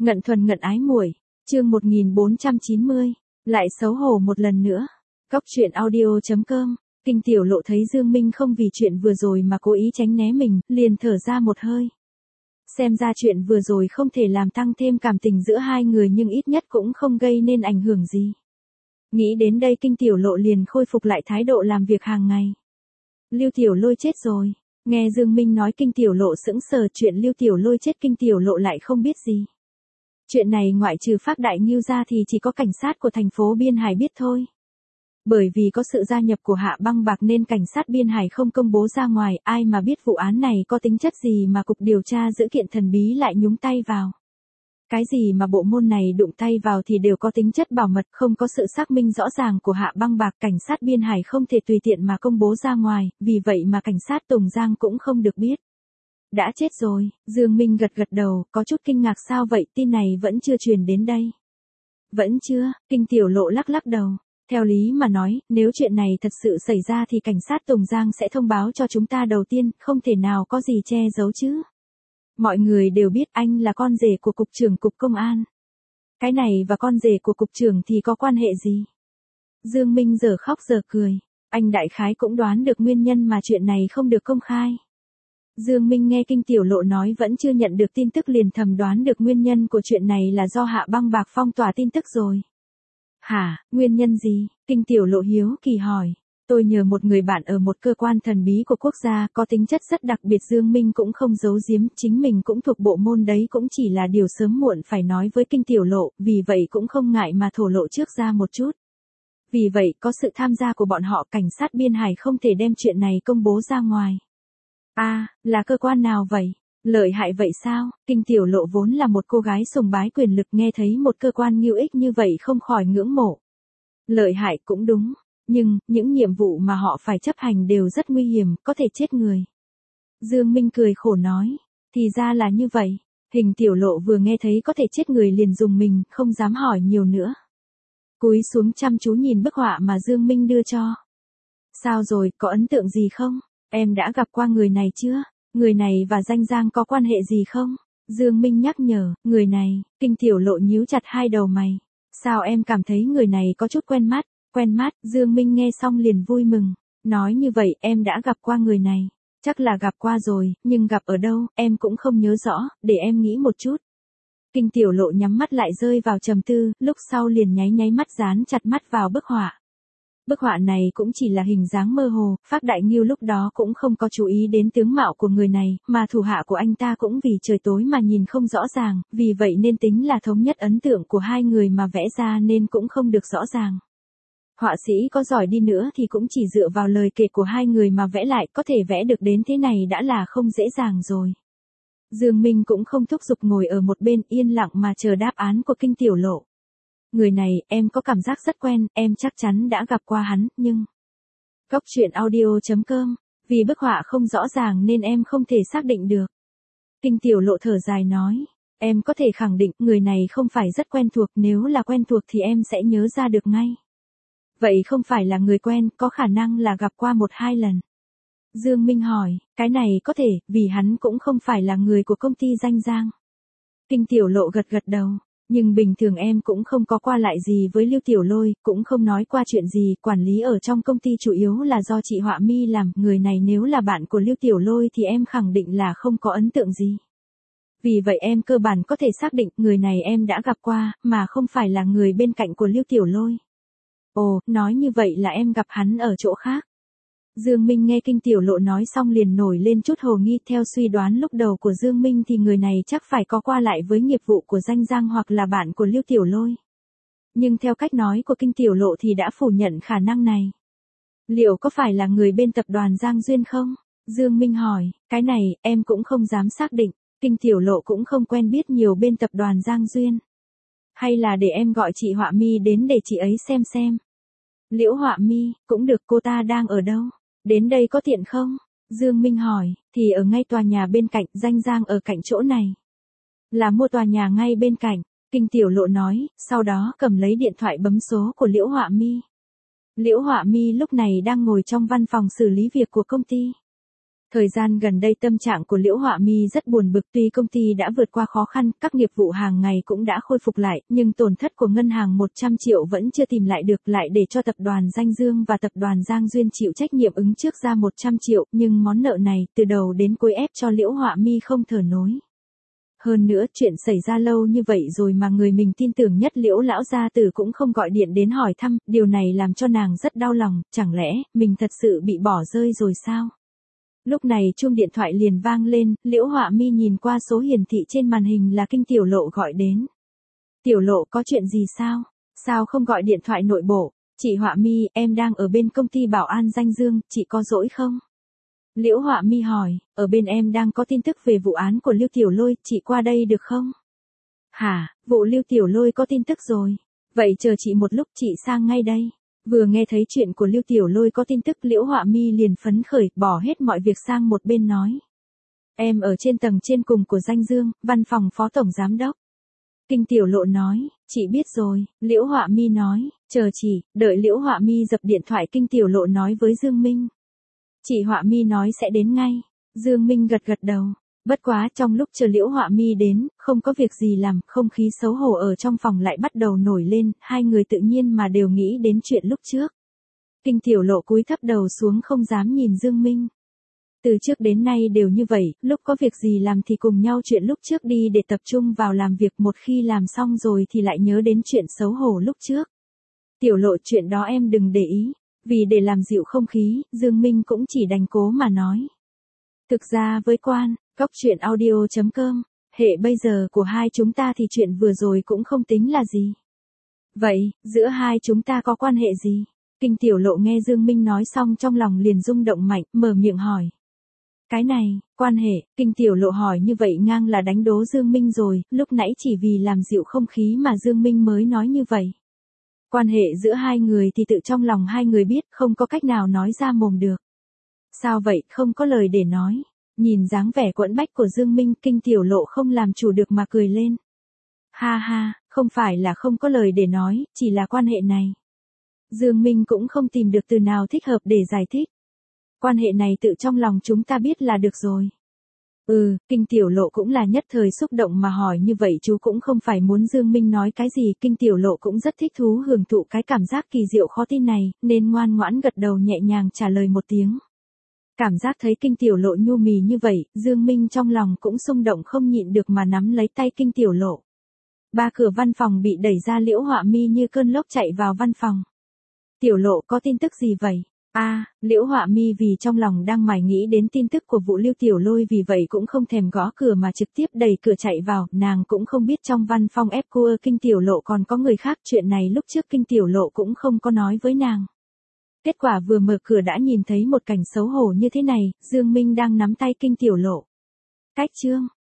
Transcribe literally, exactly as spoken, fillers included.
Ngận thuần ngận ái muội, chương một nghìn bốn trăm chín mươi, lại xấu hổ một lần nữa. Cóc truyện audio chấm com, Kinh Tiểu Lộ thấy Dương Minh không vì chuyện vừa rồi mà cố ý tránh né mình, liền thở ra một hơi. Xem ra chuyện vừa rồi không thể làm tăng thêm cảm tình giữa hai người nhưng ít nhất cũng không gây nên ảnh hưởng gì. Nghĩ đến đây Kinh Tiểu Lộ liền khôi phục lại thái độ làm việc hàng ngày. Lưu Tiểu Lôi chết rồi. Nghe Dương Minh nói Kinh Tiểu Lộ sững sờ, chuyện Lưu Tiểu Lôi chết Kinh Tiểu Lộ lại không biết gì. Chuyện này ngoại trừ Phác Đại Ngưu ra thì chỉ có cảnh sát của thành phố Biên Hải biết thôi. Bởi vì có sự gia nhập của Hạ Băng Bạc nên cảnh sát Biên Hải không công bố ra ngoài, ai mà biết vụ án này có tính chất gì mà Cục Điều tra Dữ kiện Thần bí lại nhúng tay vào. Cái gì mà bộ môn này đụng tay vào thì đều có tính chất bảo mật, không có sự xác minh rõ ràng của Hạ Băng Bạc, cảnh sát Biên Hải không thể tùy tiện mà công bố ra ngoài, vì vậy mà cảnh sát Tùng Giang cũng không được biết. Đã chết rồi, Dương Minh gật gật đầu, có chút kinh ngạc, sao vậy, tin này vẫn chưa truyền đến đây. Vẫn chưa, Kinh Tiểu Lộ lắc lắc đầu. Theo lý mà nói, nếu chuyện này thật sự xảy ra thì cảnh sát Tùng Giang sẽ thông báo cho chúng ta đầu tiên, không thể nào có gì che giấu chứ. Mọi người đều biết anh là con rể của cục trưởng cục công an. Cái này và con rể của cục trưởng thì có quan hệ gì? Dương Minh giờ khóc giờ cười. Anh đại khái cũng đoán được nguyên nhân mà chuyện này không được công khai. Dương Minh nghe Kinh Tiểu Lộ nói vẫn chưa nhận được tin tức liền thầm đoán được nguyên nhân của chuyện này là do Hạ Băng Bạc phong tỏa tin tức rồi. Hả, nguyên nhân gì? Kinh Tiểu Lộ hiếu kỳ hỏi. Tôi nhờ một người bạn ở một cơ quan thần bí của quốc gia có tính chất rất đặc biệt. Dương Minh cũng không giấu giếm, chính mình cũng thuộc bộ môn đấy, cũng chỉ là điều sớm muộn phải nói với Kinh Tiểu Lộ, vì vậy cũng không ngại mà thổ lộ trước ra một chút. Vì vậy có sự tham gia của bọn họ, cảnh sát Biên Hải không thể đem chuyện này công bố ra ngoài. À, là cơ quan nào vậy? Lợi hại vậy sao? Kinh Tiểu Lộ vốn là một cô gái sùng bái quyền lực, nghe thấy một cơ quan hữu ích như vậy không khỏi ngưỡng mộ. Lợi hại cũng đúng, nhưng những nhiệm vụ mà họ phải chấp hành đều rất nguy hiểm, có thể chết người. Dương Minh cười khổ nói, thì ra là như vậy. Hình Tiểu Lộ vừa nghe thấy có thể chết người liền dùng mình, không dám hỏi nhiều nữa. Cúi xuống chăm chú nhìn bức họa mà Dương Minh đưa cho. Sao rồi, có ấn tượng gì không? Em đã gặp qua người này chưa? Người này và Danh Giang có quan hệ gì không? Dương Minh nhắc nhở, người này. Kinh Tiểu Lộ nhíu chặt hai đầu mày. Sao em cảm thấy người này có chút quen mắt? Quen mắt, Dương Minh nghe xong liền vui mừng. Nói như vậy em đã gặp qua người này. Chắc là gặp qua rồi, nhưng gặp ở đâu, em cũng không nhớ rõ, để em nghĩ một chút. Kinh Tiểu Lộ nhắm mắt lại rơi vào trầm tư, lúc sau liền nháy nháy mắt dán chặt mắt vào bức họa. Bức họa này cũng chỉ là hình dáng mơ hồ, Phác Đại Ngưu lúc đó cũng không có chú ý đến tướng mạo của người này, mà thủ hạ của anh ta cũng vì trời tối mà nhìn không rõ ràng, vì vậy nên tính là thống nhất ấn tượng của hai người mà vẽ ra nên cũng không được rõ ràng. Họa sĩ có giỏi đi nữa thì cũng chỉ dựa vào lời kể của hai người mà vẽ lại, có thể vẽ được đến thế này đã là không dễ dàng rồi. Dương Minh cũng không thúc giục, ngồi ở một bên yên lặng mà chờ đáp án của Kinh Tiểu Lộ. Người này, em có cảm giác rất quen, em chắc chắn đã gặp qua hắn, nhưng... Cóc truyện audio chấm com, vì bức họa không rõ ràng nên em không thể xác định được. Kinh Tiểu Lộ thở dài nói, em có thể khẳng định người này không phải rất quen thuộc, nếu là quen thuộc thì em sẽ nhớ ra được ngay. Vậy không phải là người quen, có khả năng là gặp qua một hai lần. Dương Minh hỏi, cái này có thể, vì hắn cũng không phải là người của công ty Danh Giang. Kinh Tiểu Lộ gật gật đầu. Nhưng bình thường em cũng không có qua lại gì với Lưu Tiểu Lôi, cũng không nói qua chuyện gì, quản lý ở trong công ty chủ yếu là do chị Họa Mi làm, người này nếu là bạn của Lưu Tiểu Lôi thì em khẳng định là không có ấn tượng gì. Vì vậy em cơ bản có thể xác định người này em đã gặp qua, mà không phải là người bên cạnh của Lưu Tiểu Lôi. Ồ, nói như vậy là em gặp hắn ở chỗ khác. Dương Minh nghe Kinh Tiểu Lộ nói xong liền nổi lên chút hồ nghi, theo suy đoán lúc đầu của Dương Minh thì người này chắc phải có qua lại với nghiệp vụ của Danh Giang hoặc là bạn của Lưu Tiểu Lôi. Nhưng theo cách nói của Kinh Tiểu Lộ thì đã phủ nhận khả năng này. Liệu có phải là người bên tập đoàn Giang Duyên không? Dương Minh hỏi, cái này em cũng không dám xác định, Kinh Tiểu Lộ cũng không quen biết nhiều bên tập đoàn Giang Duyên. Hay là để em gọi chị Họa Mi đến để chị ấy xem xem. Liễu Họa Mi, cũng được, cô ta đang ở đâu? Đến đây có tiện không? Dương Minh hỏi, thì ở ngay tòa nhà bên cạnh, Danh Giang ở cạnh chỗ này. Là mua tòa nhà ngay bên cạnh, Kinh Tiểu Lộ nói, sau đó cầm lấy điện thoại bấm số của Liễu Họa Mi. Liễu Họa Mi lúc này đang ngồi trong văn phòng xử lý việc của công ty. Thời gian gần đây tâm trạng của Liễu Họa Mi rất buồn bực, tuy công ty đã vượt qua khó khăn, các nghiệp vụ hàng ngày cũng đã khôi phục lại, nhưng tổn thất của ngân hàng một trăm triệu vẫn chưa tìm lại được, lại để cho tập đoàn Danh Dương và tập đoàn Giang Duyên chịu trách nhiệm ứng trước ra một trăm triệu, nhưng món nợ này từ đầu đến cuối ép cho Liễu Họa Mi không thở nổi. Hơn nữa, chuyện xảy ra lâu như vậy rồi mà người mình tin tưởng nhất Liễu lão gia tử cũng không gọi điện đến hỏi thăm, điều này làm cho nàng rất đau lòng, chẳng lẽ mình thật sự bị bỏ rơi rồi sao? Lúc này chuông điện thoại liền vang lên, Liễu Họa Mi nhìn qua số hiển thị trên màn hình là Kinh Tiểu Lộ gọi đến. Tiểu Lộ, có chuyện gì sao? Sao không gọi điện thoại nội bộ? Chị Họa Mi, em đang ở bên công ty bảo an Danh Dương, chị có rỗi không? Liễu Họa Mi hỏi, ở bên em đang có tin tức về vụ án của Lưu Tiểu Lôi, chị qua đây được không? Hả, vụ Lưu Tiểu Lôi có tin tức rồi. Vậy chờ chị một lúc, chị sang ngay đây. Vừa nghe thấy chuyện của Lưu Tiểu Lôi có tin tức, Liễu Họa Mi liền phấn khởi, bỏ hết mọi việc sang một bên nói. Em ở trên tầng trên cùng của Danh Dương, văn phòng phó tổng giám đốc. Kinh Tiểu Lộ nói, chị biết rồi. Liễu Họa Mi nói, chờ chị. Đợi Liễu Họa Mi dập điện thoại, Kinh Tiểu Lộ nói với Dương Minh. Chị Họa Mi nói sẽ đến ngay. Dương Minh gật gật đầu. Bất quá trong lúc chờ Liễu Họa Mi đến, không có việc gì làm, không khí xấu hổ ở trong phòng lại bắt đầu nổi lên, hai người tự nhiên mà đều nghĩ đến chuyện lúc trước. Kinh Tiểu Lộ cúi thấp đầu xuống không dám nhìn Dương Minh. Từ trước đến nay đều như vậy, lúc có việc gì làm thì cùng nhau chuyện lúc trước đi để tập trung vào làm việc, một khi làm xong rồi thì lại nhớ đến chuyện xấu hổ lúc trước. Tiểu Lộ, chuyện đó em đừng để ý. Vì để làm dịu không khí, Dương Minh cũng chỉ đành cố mà nói. Thực ra với Quan, Cóc Truyện Audio chấm com, hệ bây giờ của hai chúng ta thì chuyện vừa rồi cũng không tính là gì. Vậy, giữa hai chúng ta có quan hệ gì? Kinh Tiểu Lộ nghe Dương Minh nói xong trong lòng liền rung động mạnh, mở miệng hỏi. Cái này, quan hệ, Kinh Tiểu Lộ hỏi như vậy ngang là đánh đố Dương Minh rồi, lúc nãy chỉ vì làm dịu không khí mà Dương Minh mới nói như vậy. Quan hệ giữa hai người thì tự trong lòng hai người biết, không có cách nào nói ra mồm được. Sao vậy, không có lời để nói. Nhìn dáng vẻ quẫn bách của Dương Minh, Kinh Tiểu Lộ không làm chủ được mà cười lên. Ha ha, không phải là không có lời để nói, chỉ là quan hệ này. Dương Minh cũng không tìm được từ nào thích hợp để giải thích. Quan hệ này tự trong lòng chúng ta biết là được rồi. Ừ, Kinh Tiểu Lộ cũng là nhất thời xúc động mà hỏi như vậy, chú cũng không phải muốn Dương Minh nói cái gì, Kinh Tiểu Lộ cũng rất thích thú hưởng thụ cái cảm giác kỳ diệu khó tin này, nên ngoan ngoãn gật đầu nhẹ nhàng trả lời một tiếng. Cảm giác thấy Kinh Tiểu Lộ nhu mì như vậy, Dương Minh trong lòng cũng xung động không nhịn được mà nắm lấy tay Kinh Tiểu Lộ. Ba cửa văn phòng bị đẩy ra, Liễu Họa Mi như cơn lốc chạy vào văn phòng. Tiểu Lộ, có tin tức gì vậy? A, à, Liễu Họa Mi vì trong lòng đang mải nghĩ đến tin tức của vụ Lưu Tiểu Lôi, vì vậy cũng không thèm gõ cửa mà trực tiếp đẩy cửa chạy vào, nàng cũng không biết trong văn phòng ép cua Kinh Tiểu Lộ còn có người khác, chuyện này lúc trước Kinh Tiểu Lộ cũng không có nói với nàng. Kết quả vừa mở cửa đã nhìn thấy một cảnh xấu hổ như thế này, Dương Minh đang nắm tay Kinh Tiểu Lộ. Cách chương